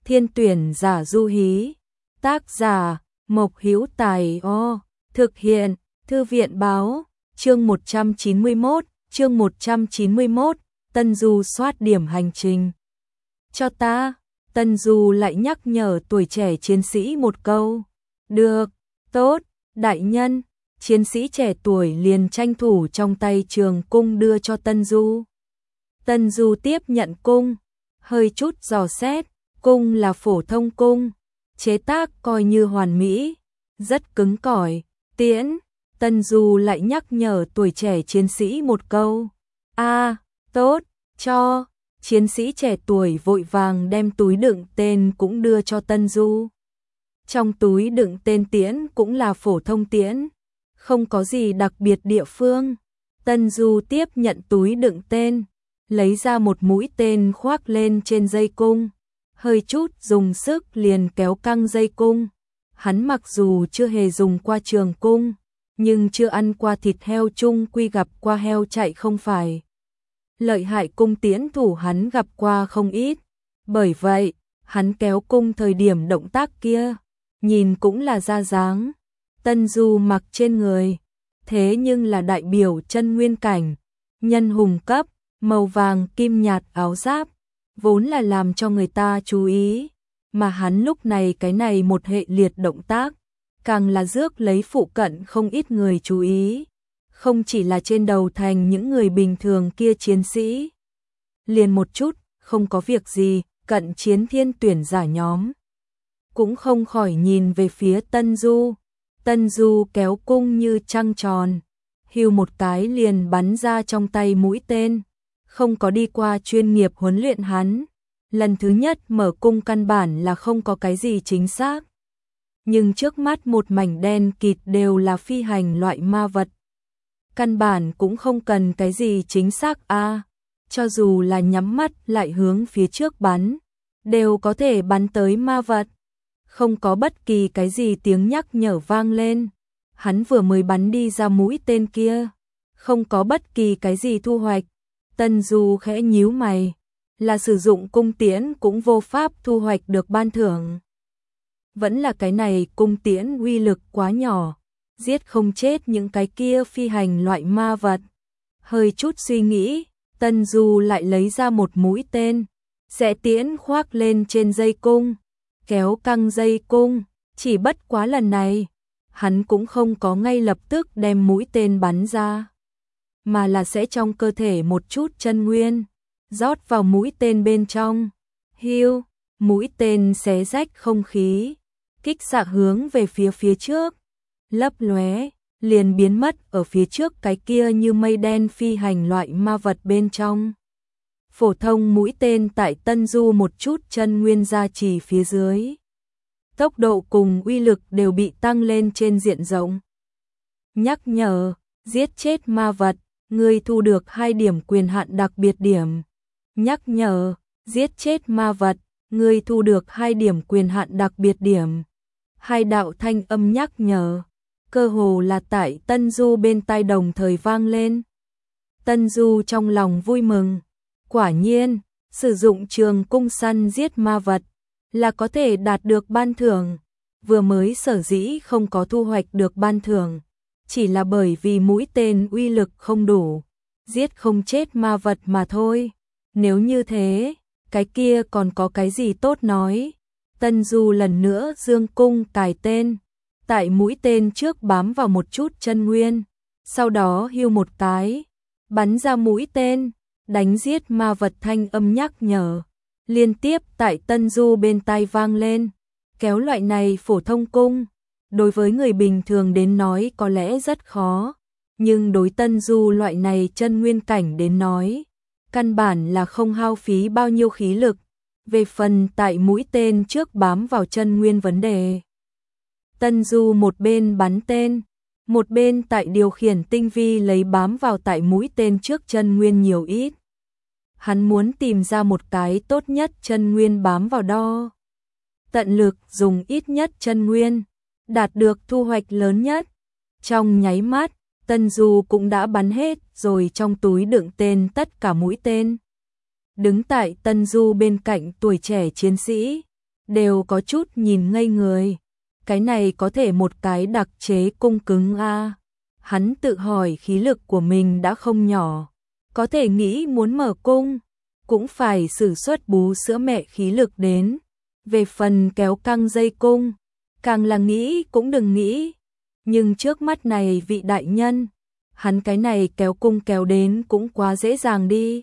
Thiên tuyển giả Du Hí. Tác giả Mộc Hữu Tài. Thực hiện Thư viện báo. Chương 191, Tân Du soát điểm hành trình. Cho ta, Tân Du lại nhắc nhở tuổi trẻ chiến sĩ một câu. Được, tốt, đại nhân. Chiến sĩ trẻ tuổi liền tranh thủ trong tay trường cung đưa cho Tân Du. Tân Du tiếp nhận cung, hơi chút dò xét, cung là phổ thông cung, chế tác coi như hoàn mỹ, rất cứng cỏi. Tiễn, Tân Du lại nhắc nhở tuổi trẻ chiến sĩ một câu. Tốt, cho. Chiến sĩ trẻ tuổi vội vàng đem túi đựng tên cũng đưa cho Tân Du. Trong túi đựng tên tiễn cũng là phổ thông tiễn, không có gì đặc biệt địa phương. Tân Du tiếp nhận túi đựng tên, lấy ra một mũi tên khoác lên trên dây cung, hơi chút dùng sức liền kéo căng dây cung. Hắn mặc dù chưa hề dùng qua trường cung, nhưng chưa ăn qua thịt heo chung quy gặp qua heo chạy không phải. Lợi hại cung tiễn thủ hắn gặp qua không ít, bởi vậy, hắn kéo cung thời điểm động tác kia, nhìn cũng là ra dáng. Tân Du mặc trên người, thế nhưng là đại biểu chân nguyên cảnh, nhân hùng cấp, màu vàng kim nhạt áo giáp, vốn là làm cho người ta chú ý, mà hắn lúc này cái này một hệ liệt động tác, càng là rước lấy phụ cận không ít người chú ý, không chỉ là trên đầu thành những người bình thường kia chiến sĩ. Liền một chút, không có việc gì, cận chiến thiên tuyển giả nhóm cũng không khỏi nhìn về phía Tân Du. Tân Du kéo cung như trăng tròn, hưu một cái liền bắn ra trong tay mũi tên, không có đi qua chuyên nghiệp huấn luyện hắn. Lần thứ nhất mở cung căn bản là không có cái gì chính xác. Nhưng trước mắt một mảnh đen kịt đều là phi hành loại ma vật. Căn bản cũng không cần cái gì chính xác cho dù là nhắm mắt lại hướng phía trước bắn, đều có thể bắn tới ma vật. Không có bất kỳ cái gì tiếng nhắc nhở vang lên. Hắn vừa mới bắn đi ra mũi tên kia, không có bất kỳ cái gì thu hoạch. Tân Du khẽ nhíu mày, là sử dụng cung tiễn cũng vô pháp thu hoạch được ban thưởng. Vẫn là cái này cung tiễn uy lực quá nhỏ, giết không chết những cái kia phi hành loại ma vật. Hơi chút suy nghĩ, Tân Du lại lấy ra một mũi tên, sẽ tiễn khoác lên trên dây cung, kéo căng dây cung. Chỉ bất quá lần này, hắn cũng không có ngay lập tức đem mũi tên bắn ra, mà là sẽ trong cơ thể một chút chân nguyên rót vào mũi tên bên trong. Hiu, mũi tên xé rách không khí, kích xạ hướng về phía trước, lấp lóe, liền biến mất ở phía trước cái kia như mây đen phi hành loại ma vật bên trong. Phổ thông mũi tên tại Tân Du một chút chân nguyên gia trì phía dưới, tốc độ cùng uy lực đều bị tăng lên trên diện rộng. Nhắc nhở, giết chết ma vật, ngươi thu được 2 điểm quyền hạn đặc biệt điểm. Nhắc nhở, giết chết ma vật, ngươi thu được 2 điểm quyền hạn đặc biệt điểm. 2 đạo thanh âm nhắc nhở, cơ hồ là tại Tân Du bên tai đồng thời vang lên. Tân Du trong lòng vui mừng, quả nhiên, sử dụng trường cung săn giết ma vật là có thể đạt được ban thưởng. Vừa mới sở dĩ không có thu hoạch được ban thưởng, chỉ là bởi vì mũi tên uy lực không đủ, giết không chết ma vật mà thôi. Nếu như thế, cái kia còn có cái gì tốt nói. Tân Du lần nữa dương cung cài tên, tại mũi tên trước bám vào một chút chân nguyên, sau đó hưu một cái, bắn ra mũi tên, đánh giết ma vật. Thanh âm nhắc nhở liên tiếp tại Tân Du bên tai vang lên. Kéo loại này phổ thông cung, đối với người bình thường đến nói có lẽ rất khó, nhưng đối Tân Du loại này chân nguyên cảnh đến nói, căn bản là không hao phí bao nhiêu khí lực. Về phần tại mũi tên trước bám vào chân nguyên vấn đề, Tân Du một bên bắn tên, một bên tại điều khiển tinh vi lấy bám vào tại mũi tên trước chân nguyên nhiều ít. Hắn muốn tìm ra một cái tốt nhất chân nguyên bám vào đo. Tận lực dùng ít nhất chân nguyên, đạt được thu hoạch lớn nhất. Trong nháy mắt, Tân Du cũng đã bắn hết rồi trong túi đựng tên tất cả mũi tên. Đứng tại Tân Du bên cạnh tuổi trẻ chiến sĩ, đều có chút nhìn ngây người. Cái này có thể một cái đặc chế cung cứng a. Hắn tự hỏi khí lực của mình đã không nhỏ, có thể nghĩ muốn mở cung, cũng phải sử xuất bú sữa mẹ khí lực đến. Về phần kéo căng dây cung, càng là nghĩ cũng đừng nghĩ. Nhưng trước mắt này vị đại nhân, hắn cái này kéo cung kéo đến cũng quá dễ dàng đi.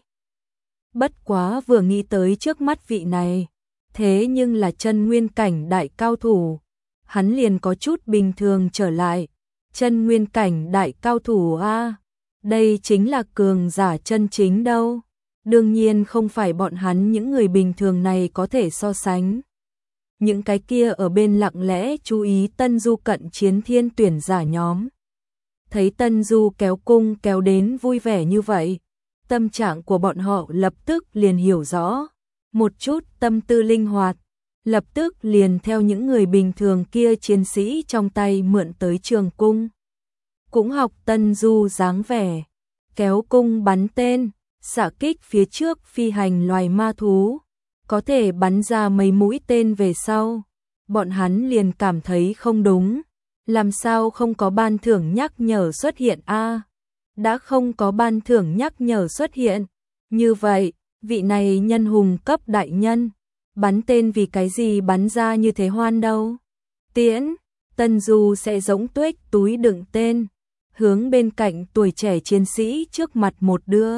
Bất quá vừa nghĩ tới trước mắt vị này, thế nhưng là chân nguyên cảnh đại cao thủ, hắn liền có chút bình thường trở lại. Chân nguyên cảnh đại cao thủ a, đây chính là cường giả chân chính đâu. Đương nhiên không phải bọn hắn những người bình thường này có thể so sánh. Những cái kia ở bên lặng lẽ chú ý Tân Du cận chiến thiên tuyển giả nhóm. Thấy Tân Du kéo cung kéo đến vui vẻ như vậy, tâm trạng của bọn họ lập tức liền hiểu rõ. Một chút tâm tư linh hoạt, lập tức liền theo những người bình thường kia chiến sĩ trong tay mượn tới trường cung. Cũng học Tân Du dáng vẻ, kéo cung bắn tên, xạ kích phía trước phi hành loài ma thú, có thể bắn ra mấy mũi tên về sau. Bọn hắn liền cảm thấy không đúng, làm sao không có ban thưởng nhắc nhở xuất hiện a? Đã không có ban thưởng nhắc nhở xuất hiện, như vậy, vị này nhân hùng cấp đại nhân, bắn tên vì cái gì bắn ra như thế hoan đâu? Tiễn, Tân Du sẽ giống tuếch túi đựng tên, hướng bên cạnh tuổi trẻ chiến sĩ trước mặt một đưa.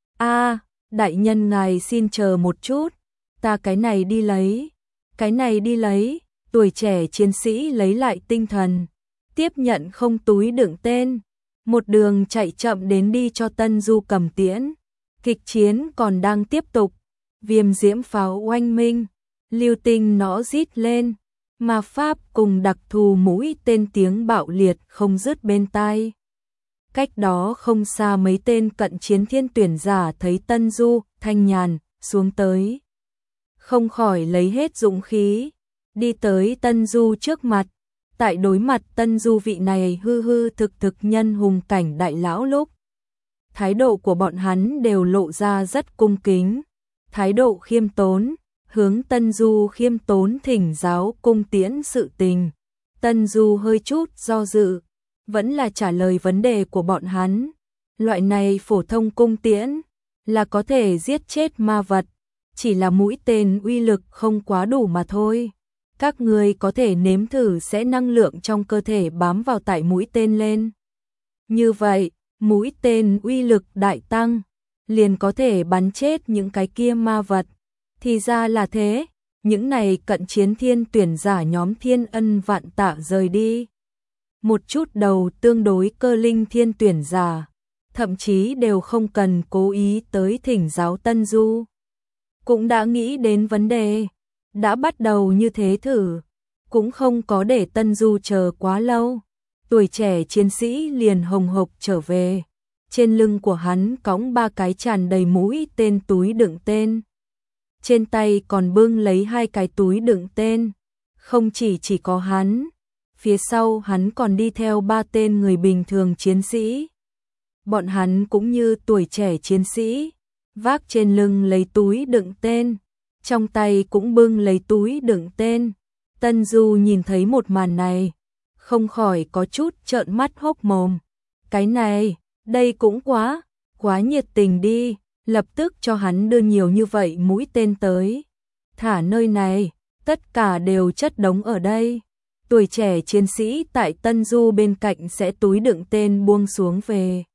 A, đại nhân ngài xin chờ một chút, ta cái này đi lấy, cái này đi lấy. Tuổi trẻ chiến sĩ lấy lại tinh thần, tiếp nhận không túi đựng tên, một đường chạy chậm đến đi cho Tân Du cầm tiễn. Kịch chiến còn đang tiếp tục, viêm diễm pháo oanh minh, lưu tinh nó rít lên, ma pháp cùng đặc thù mũi tên tiếng bạo liệt không dứt bên tai. Cách đó không xa mấy tên cận chiến thiên tuyển giả thấy Tân Du thanh nhàn xuống tới, không khỏi lấy hết dũng khí, đi tới Tân Du trước mặt. Tại đối mặt Tân Du vị này hư hư thực thực nhân hùng cảnh đại lão lúc, thái độ của bọn hắn đều lộ ra rất cung kính, thái độ khiêm tốn, hướng Tân Du khiêm tốn thỉnh giáo cung tiễn sự tình. Tân Du hơi chút do dự, vẫn là trả lời vấn đề của bọn hắn. Loại này phổ thông cung tiễn là có thể giết chết ma vật, chỉ là mũi tên uy lực không quá đủ mà thôi. Các người có thể nếm thử sẽ năng lượng trong cơ thể bám vào tại mũi tên lên. Như vậy, mũi tên uy lực đại tăng, liền có thể bắn chết những cái kia ma vật. Thì ra là thế, những này cận chiến thiên tuyển giả nhóm thiên ân vạn tạ rời đi. Một chút đầu tương đối cơ linh thiên tuyển giả, thậm chí đều không cần cố ý tới thỉnh giáo Tân Du. Cũng đã nghĩ đến vấn đề, đã bắt đầu như thế thử, cũng không có để Tân Du chờ quá lâu. Tuổi trẻ chiến sĩ liền hồng hộc trở về, trên lưng của hắn cõng 3 cái tràn đầy mũi tên túi đựng tên. Trên tay còn bưng lấy 2 cái túi đựng tên, không chỉ có hắn, phía sau hắn còn đi theo 3 tên người bình thường chiến sĩ. Bọn hắn cũng như tuổi trẻ chiến sĩ, vác trên lưng lấy túi đựng tên, trong tay cũng bưng lấy túi đựng tên. Tân Du nhìn thấy một màn này, không khỏi có chút trợn mắt hốc mồm. Cái này, đây cũng quá nhiệt tình đi, lập tức cho hắn đưa nhiều như vậy mũi tên tới. Thả nơi này, tất cả đều chất đống ở đây. Tuổi trẻ chiến sĩ tại Tân Du bên cạnh sẽ túi đựng tên buông xuống về.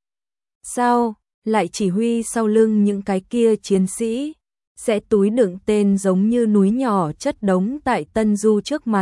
Sao, lại chỉ huy sau lưng những cái kia chiến sĩ, sẽ túi đựng tên giống như núi nhỏ chất đống tại Tân Du trước mặt.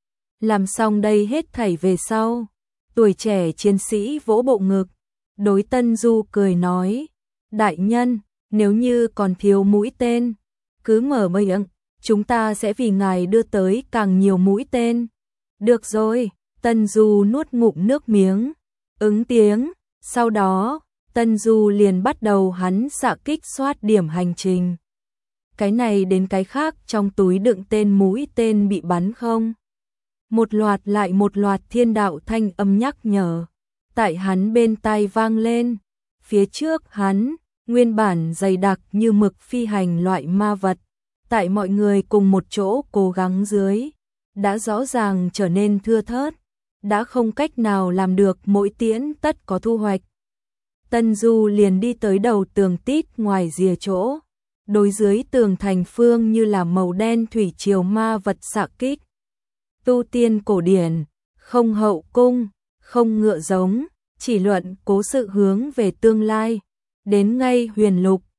Làm xong đây hết thảy về sau, tuổi trẻ chiến sĩ vỗ bộ ngực, đối Tân Du cười nói, đại nhân, nếu như còn thiếu mũi tên, cứ mở miệng, chúng ta sẽ vì ngài đưa tới càng nhiều mũi tên. Được rồi, Tân Du nuốt ngụm nước miếng, ứng tiếng, sau đó, Tân Du liền bắt đầu hắn xạ kích soát điểm hành trình. Cái này đến cái khác trong túi đựng tên mũi tên bị bắn không? Một loạt lại một loạt thiên đạo thanh âm nhắc nhở, tại hắn bên tai vang lên. Phía trước hắn, nguyên bản dày đặc như mực phi hành loại ma vật, tại mọi người cùng một chỗ cố gắng dưới, đã rõ ràng trở nên thưa thớt, đã không cách nào làm được mỗi tiễn tất có thu hoạch. Tân Du liền đi tới đầu tường tít ngoài rìa chỗ, đối dưới tường thành phương như là màu đen thủy triều ma vật xạ kích. Tu tiên cổ điển, không hậu cung, không ngựa giống, chỉ luận cố sự hướng về tương lai, đến ngay huyền lục,